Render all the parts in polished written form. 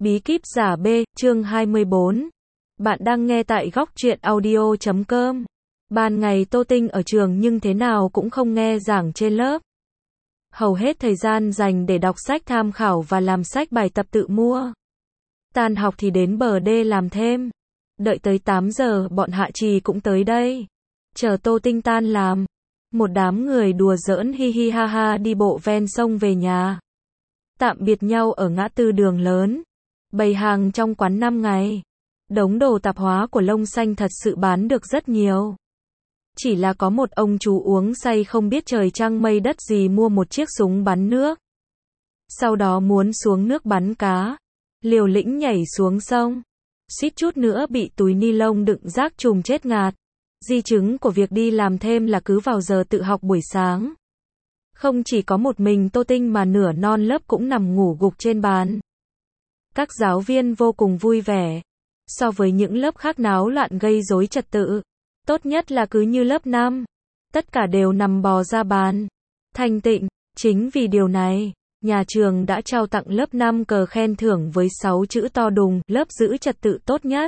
Bí kíp giả B, chương 24. Bạn đang nghe tại góc truyện audio.com. Ban ngày Tô Tinh ở trường nhưng thế nào cũng không nghe giảng trên lớp. Hầu hết thời gian dành để đọc sách tham khảo và làm sách bài tập tự mua. Tan học thì đến bờ đê làm thêm. Đợi tới 8 giờ bọn Hạ Trì cũng tới đây. Chờ Tô Tinh tan làm. Một đám người đùa giỡn hi hi ha ha đi bộ ven sông về nhà. Tạm biệt nhau ở ngã tư đường lớn. Bày hàng trong quán 5 ngày. Đống đồ tạp hóa của Lông Xanh thật sự bán được rất nhiều. Chỉ là có một ông chú uống say không biết trời trăng mây đất gì mua một chiếc súng bắn nước. Sau đó muốn xuống nước bắn cá. Liều lĩnh nhảy xuống sông. Suýt chút nữa bị túi ni lông đựng rác trùm chết ngạt. Di chứng của việc đi làm thêm là cứ vào giờ tự học buổi sáng. Không chỉ có một mình Tô Tinh mà nửa non lớp cũng nằm ngủ gục trên bàn. Các giáo viên vô cùng vui vẻ. So với những lớp khác náo loạn gây rối trật tự, tốt nhất là cứ như lớp 5. Tất cả đều nằm bò ra bàn. Thanh tịnh, chính vì điều này, nhà trường đã trao tặng lớp 5 cờ khen thưởng với 6 chữ to đùng, lớp giữ trật tự tốt nhất.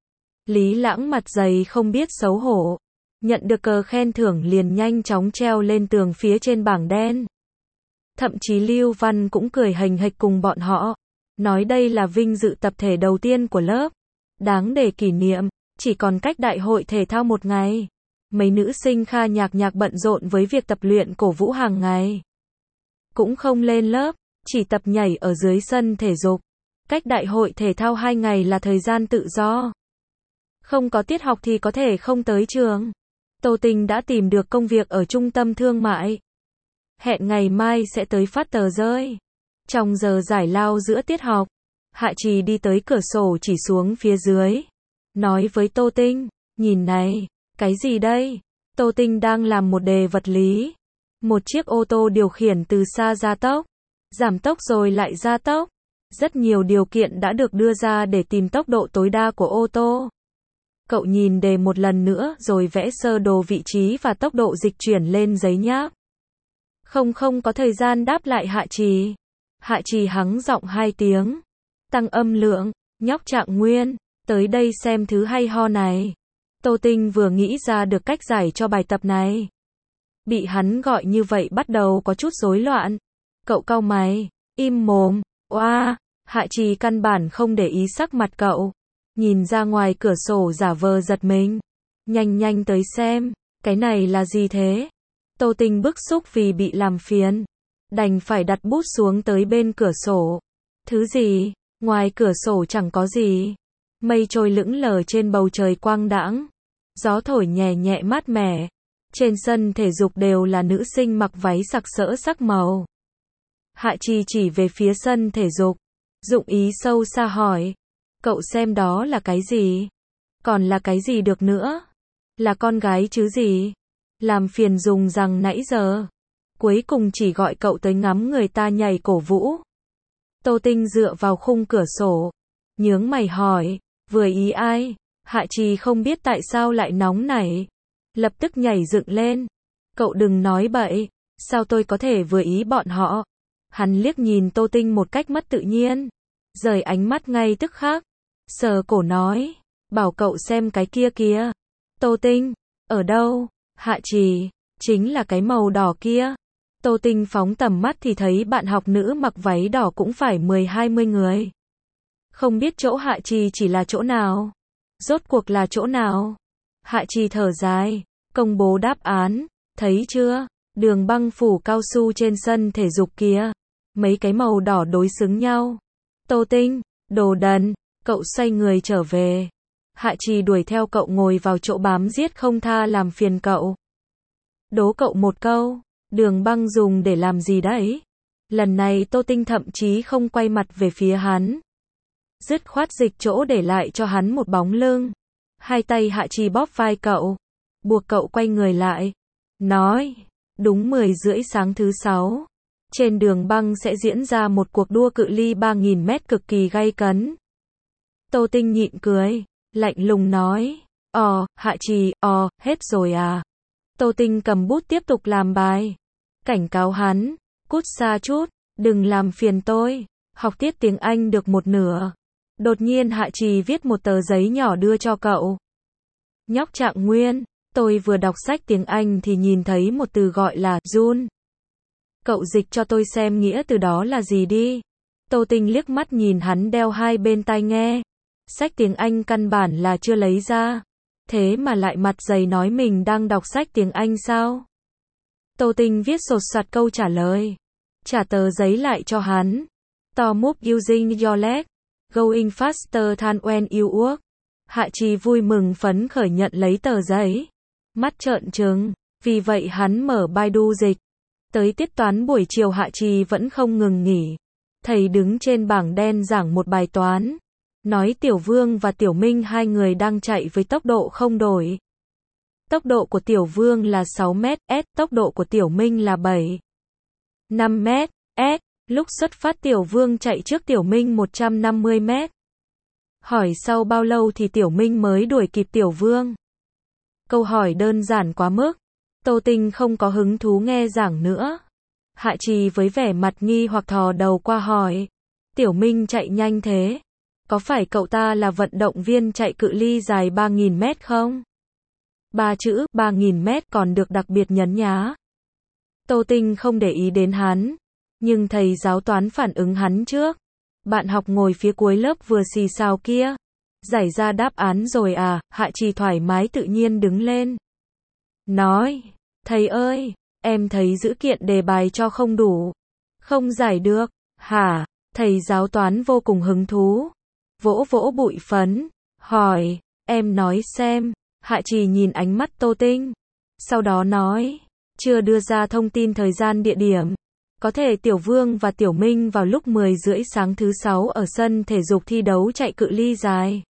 Lý Lãng mặt dày không biết xấu hổ. Nhận được cờ khen thưởng liền nhanh chóng treo lên tường phía trên bảng đen. Thậm chí Lưu Văn cũng cười hềnh hệch cùng bọn họ. Nói đây là vinh dự tập thể đầu tiên của lớp. Đáng để kỷ niệm, chỉ còn cách đại hội thể thao một ngày. Mấy nữ sinh kha nhạc bận rộn với việc tập luyện cổ vũ hàng ngày. Cũng không lên lớp, chỉ tập nhảy ở dưới sân thể dục. Cách đại hội thể thao 2 ngày là thời gian tự do. Không có tiết học thì có thể không tới trường. Tô Tinh đã tìm được công việc ở trung tâm thương mại. Hẹn ngày mai sẽ tới phát tờ rơi. Trong giờ giải lao giữa tiết học, Hạ Trì đi tới cửa sổ chỉ xuống phía dưới. Nói với Tô Tinh, nhìn này, cái gì đây? Tô Tinh đang làm một đề vật lý. Một chiếc ô tô điều khiển từ xa gia tốc, giảm tốc rồi lại gia tốc. Rất nhiều điều kiện đã được đưa ra để tìm tốc độ tối đa của ô tô. Cậu nhìn đề một lần nữa rồi vẽ sơ đồ vị trí và tốc độ dịch chuyển lên giấy nháp. Không có thời gian đáp lại Hạ Trì. Hạ Trì hắng giọng 2 tiếng. Tăng âm lượng, nhóc Trạng Nguyên, tới đây xem thứ hay ho này. Tô Tinh vừa nghĩ ra được cách giải cho bài tập này. Bị hắn gọi như vậy bắt đầu có chút rối loạn. Cậu cau mày, im mồm, oa, Hạ Trì căn bản không để ý sắc mặt cậu. Nhìn ra ngoài cửa sổ giả vờ giật mình. Nhanh tới xem, cái này là gì thế? Tô Tinh bức xúc vì bị làm phiền. Đành phải đặt bút xuống tới bên cửa sổ. Thứ gì? Ngoài cửa sổ chẳng có gì. Mây trôi lững lờ trên bầu trời quang đãng. Gió thổi nhẹ nhẹ mát mẻ. Trên sân thể dục đều là nữ sinh mặc váy sặc sỡ sắc màu. Hạ Trì chỉ về phía sân thể dục. Dụng ý sâu xa hỏi. Cậu xem đó là cái gì? Còn là cái gì được nữa? Là con gái chứ gì? Làm phiền dùng rằng nãy giờ. Cuối cùng chỉ gọi cậu tới ngắm người ta nhảy cổ vũ. Tô Tinh dựa vào khung cửa sổ. Nhướng mày hỏi. Vừa ý ai? Hạ Trì không biết tại sao lại nóng nảy. Lập tức nhảy dựng lên. Cậu đừng nói bậy. Sao tôi có thể vừa ý bọn họ? Hắn liếc nhìn Tô Tinh một cách mất tự nhiên. Rời ánh mắt ngay tức khắc. Sờ cổ nói. Bảo cậu xem cái kia kìa. Tô Tinh. Ở đâu? Hạ Trì. Chính là cái màu đỏ kia. Tô Tinh phóng tầm mắt thì thấy bạn học nữ mặc váy đỏ cũng phải 10-20 người. Không biết chỗ Hạ Trì chỉ là chỗ nào? Rốt cuộc là chỗ nào? Hạ Trì thở dài, công bố đáp án, thấy chưa? Đường băng phủ cao su trên sân thể dục kia. Mấy cái màu đỏ đối xứng nhau. Tô Tinh, đồ đần, cậu xoay người trở về. Hạ Trì đuổi theo cậu ngồi vào chỗ bám giết không tha làm phiền cậu. Đố cậu một câu. Đường băng dùng để làm gì đấy? Lần này Tô Tinh thậm chí không quay mặt về phía hắn. Dứt khoát dịch chỗ để lại cho hắn một bóng lưng. Hai tay Hạ Trì bóp vai cậu. Buộc cậu quay người lại. Nói. Đúng 10 rưỡi sáng thứ 6. Trên đường băng sẽ diễn ra một cuộc đua cự ly 3.000 mét cực kỳ gay cấn. Tô Tinh nhịn cười. Lạnh lùng nói. Hạ Trì, hết rồi à? Tô Tinh cầm bút tiếp tục làm bài. Cảnh cáo hắn, cút xa chút, đừng làm phiền tôi. Học tiết tiếng Anh được một nửa, Đột nhiên Hạ Trì viết một tờ giấy nhỏ đưa cho cậu. Nhóc Trạng Nguyên, tôi vừa đọc sách tiếng Anh thì nhìn thấy một từ gọi là run. Cậu dịch cho tôi xem nghĩa từ đó là gì đi. Tô Tinh liếc mắt nhìn hắn đeo hai bên tai nghe. Sách tiếng Anh căn bản là chưa lấy ra. Thế mà lại mặt dày nói mình đang đọc sách tiếng Anh sao? Tô Tinh viết sột soạt câu trả lời. Trả tờ giấy lại cho hắn. To move using your leg. Going faster than when you walk. Hạ Trì vui mừng phấn khởi nhận lấy tờ giấy. Mắt trợn trừng. Vì vậy hắn mở Baidu dịch. Tới tiết toán buổi chiều Hạ Trì vẫn không ngừng nghỉ. Thầy đứng trên bảng đen giảng một bài toán. Nói Tiểu Vương và Tiểu Minh hai người đang chạy với tốc độ không đổi. Tốc độ của Tiểu Vương là 6 mét s, tốc độ của Tiểu Minh là 5 mét s. Lúc xuất phát Tiểu Vương chạy trước Tiểu Minh 150 mét. Hỏi sau bao lâu thì Tiểu Minh mới đuổi kịp Tiểu Vương? Câu hỏi đơn giản quá mức. Tô Tinh không có hứng thú nghe giảng nữa. Hạ Trì với vẻ mặt nghi hoặc thò đầu qua hỏi. Tiểu Minh chạy nhanh thế. Có phải cậu ta là vận động viên chạy cự ly dài 3.000 mét không? 3 chữ 3.000 mét còn được đặc biệt nhấn nhá. Tô Tinh không để ý đến hắn. Nhưng thầy giáo toán phản ứng hắn trước. Bạn học ngồi phía cuối lớp vừa xì xào kia. Giải ra đáp án rồi à? Hạ Trì thoải mái tự nhiên đứng lên. Nói, thầy ơi, em thấy dữ kiện đề bài cho không đủ. Không giải được. Hả? Thầy giáo toán vô cùng hứng thú. Vỗ vỗ bụi phấn. Hỏi, em nói xem. Hạ Trì nhìn ánh mắt Tô Tinh. Sau đó nói, chưa đưa ra thông tin thời gian địa điểm. Có thể Tiểu Vương và Tiểu Minh vào lúc 10 rưỡi sáng thứ 6 ở sân thể dục thi đấu chạy cự ly dài.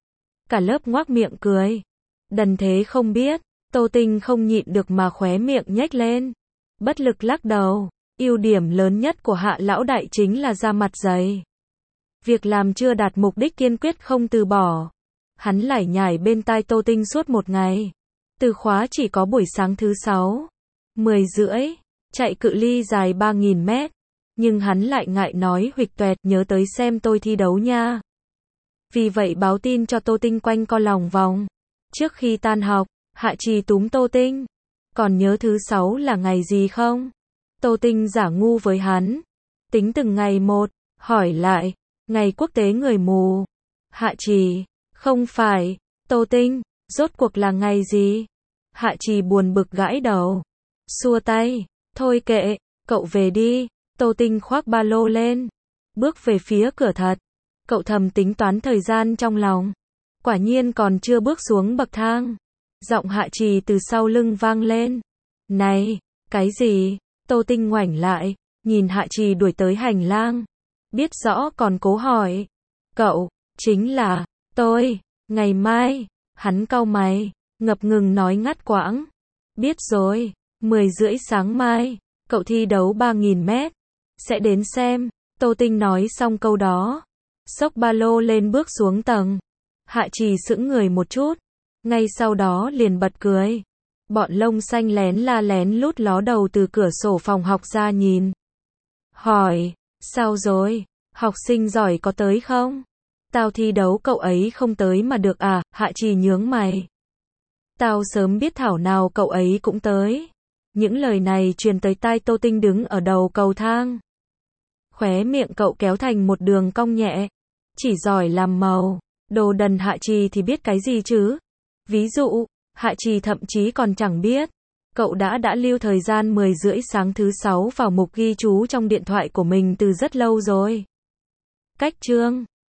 Cả lớp ngoác miệng cười. Đần thế không biết. Tô Tinh không nhịn được mà khóe miệng nhếch lên. Bất lực lắc đầu. Ưu điểm lớn nhất của Hạ lão đại chính là da mặt dày. Việc làm chưa đạt mục đích kiên quyết không từ bỏ. Hắn lải nhải bên tai Tô Tinh suốt một ngày. Từ khóa chỉ có buổi sáng thứ 6. 10 rưỡi. Chạy cự ly dài 3.000 mét. Nhưng hắn lại ngại nói huỵch toẹt nhớ tới xem tôi thi đấu nha. Vì vậy báo tin cho Tô Tinh quanh co lòng vòng. Trước khi tan học, Hạ Trì túm Tô Tinh. Còn nhớ thứ 6 là ngày gì không? Tô Tinh giả ngu với hắn. Tính từng ngày một. Hỏi lại. Ngày quốc tế người mù. Hạ Trì. Không phải. Tô Tinh. Rốt cuộc là ngày gì? Hạ Trì buồn bực gãi đầu. Xua tay. Thôi kệ. Cậu về đi. Tô Tinh khoác ba lô lên. Bước về phía cửa thật. Cậu thầm tính toán thời gian trong lòng. Quả nhiên còn chưa bước xuống bậc thang. Giọng Hạ Trì từ sau lưng vang lên. Này, cái gì? Tô Tinh ngoảnh lại, nhìn Hạ Trì đuổi tới hành lang. Biết rõ còn cố hỏi. Cậu, chính là, tôi, ngày mai. Hắn cau mày, ngập ngừng nói ngắt quãng. Biết rồi, 10 rưỡi sáng mai, cậu thi đấu 3.000 mét. Sẽ đến xem. Tô Tinh nói xong câu đó. Xốc ba lô lên bước xuống tầng. Hạ Trì sững người một chút. Ngay sau đó liền bật cười. Bọn lông xanh lén la lén lút ló đầu từ cửa sổ phòng học ra nhìn. Hỏi, sao rồi? Học sinh giỏi có tới không? Tao thi đấu cậu ấy không tới mà được à? Hạ Trì nhướng mày. Tao sớm biết thảo nào cậu ấy cũng tới. Những lời này truyền tới tai Tô Tinh đứng ở đầu cầu thang. Khóe miệng cậu kéo thành một đường cong nhẹ. Chỉ giỏi làm màu. Đồ đần Hạ Trì thì biết cái gì chứ? Ví dụ, Hạ Trì thậm chí còn chẳng biết. Cậu đã lưu thời gian 10 rưỡi sáng thứ 6 vào mục ghi chú trong điện thoại của mình từ rất lâu rồi. Cách chương